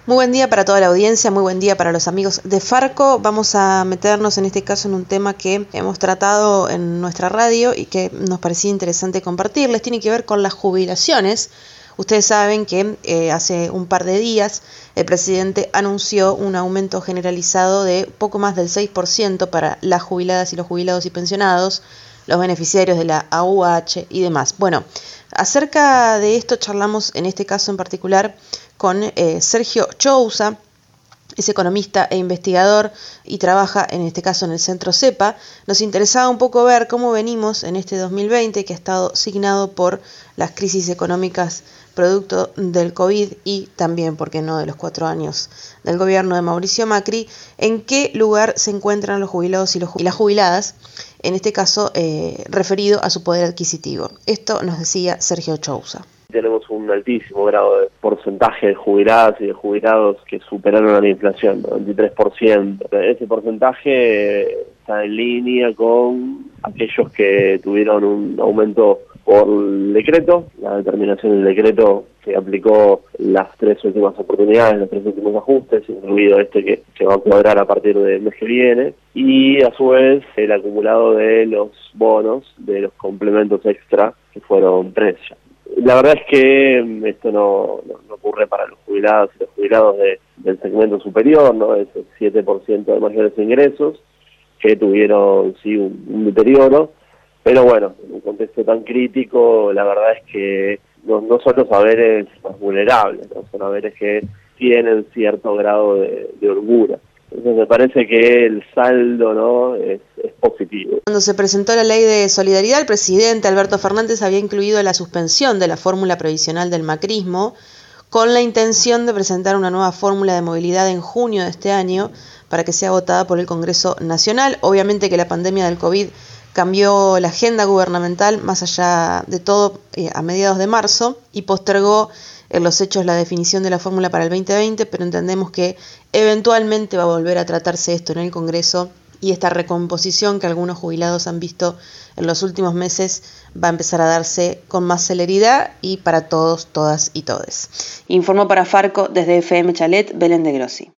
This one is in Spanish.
Muy buen día para toda la audiencia, muy buen día para los amigos de Farco. Vamos a meternos en este caso en un tema que hemos tratado en nuestra radio y que nos parecía interesante compartirles. Tiene que ver con las jubilaciones. Ustedes saben que hace un par de días el presidente anunció un aumento generalizado de poco más del 6% para las jubiladas y los jubilados y pensionados, los beneficiarios de la AUH y demás. Bueno, acerca de esto charlamos en este caso en particular con Sergio Chousa, es economista e investigador y trabaja en este caso en el Centro CEPA. Nos interesaba un poco ver cómo venimos en este 2020 que ha estado signado por las crisis económicas producto del COVID y también, ¿por qué no?, de los 4 años del gobierno de Mauricio Macri, en qué lugar se encuentran los jubilados y las jubiladas, en este caso referido a su poder adquisitivo. Esto nos decía Sergio Chousa. Tenemos un altísimo grado de porcentaje de jubiladas y de jubilados que superaron a la inflación, 23%. Ese porcentaje está en línea con aquellos que tuvieron un aumento por decreto, la determinación del decreto que aplicó las 3 últimas oportunidades, los 3 últimos ajustes, incluido este que va a cuadrar a partir del mes que viene, y a su vez el acumulado de los bonos, de los complementos extra, que fueron 3 ya. La verdad es que esto no ocurre para los jubilados y los jubilados del segmento superior, ¿no? Es el 7% de mayores ingresos que tuvieron sí un deterioro, pero bueno, en un contexto tan crítico, la verdad es que no son los haberes más vulnerables, ¿no? Son haberes que tienen cierto grado de holgura. Entonces me parece que el saldo, ¿no?, es positivo. Cuando se presentó la ley de solidaridad, el presidente Alberto Fernández había incluido la suspensión de la fórmula previsional del macrismo con la intención de presentar una nueva fórmula de movilidad en junio de este año para que sea votada por el Congreso Nacional. Obviamente que la pandemia del COVID cambió la agenda gubernamental más allá de todo a mediados de marzo y postergó en los hechos la definición de la fórmula para el 2020, pero entendemos que eventualmente va a volver a tratarse esto en el Congreso y esta recomposición que algunos jubilados han visto en los últimos meses va a empezar a darse con más celeridad y para todos, todas y todes. Informó para Farco desde FM Chalet, Belén de Grossi.